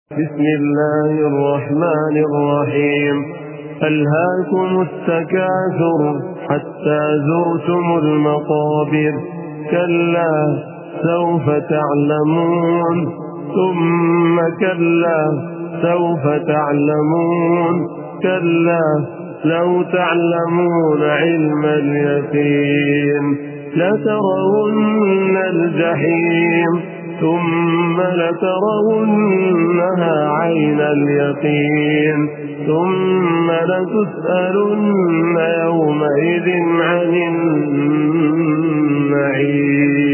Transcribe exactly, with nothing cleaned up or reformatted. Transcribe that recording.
بسم الله الرحمن الرحيم. ألهاكم التكاثر حتى زرتم المقابر، كلا سوف تعلمون ثم كلا سوف تعلمون كلا لو تعلمون علم اليقين لترون الجحيم ثم لترونها عين اليقين ثم لتسألن يومئذ عن النعيم.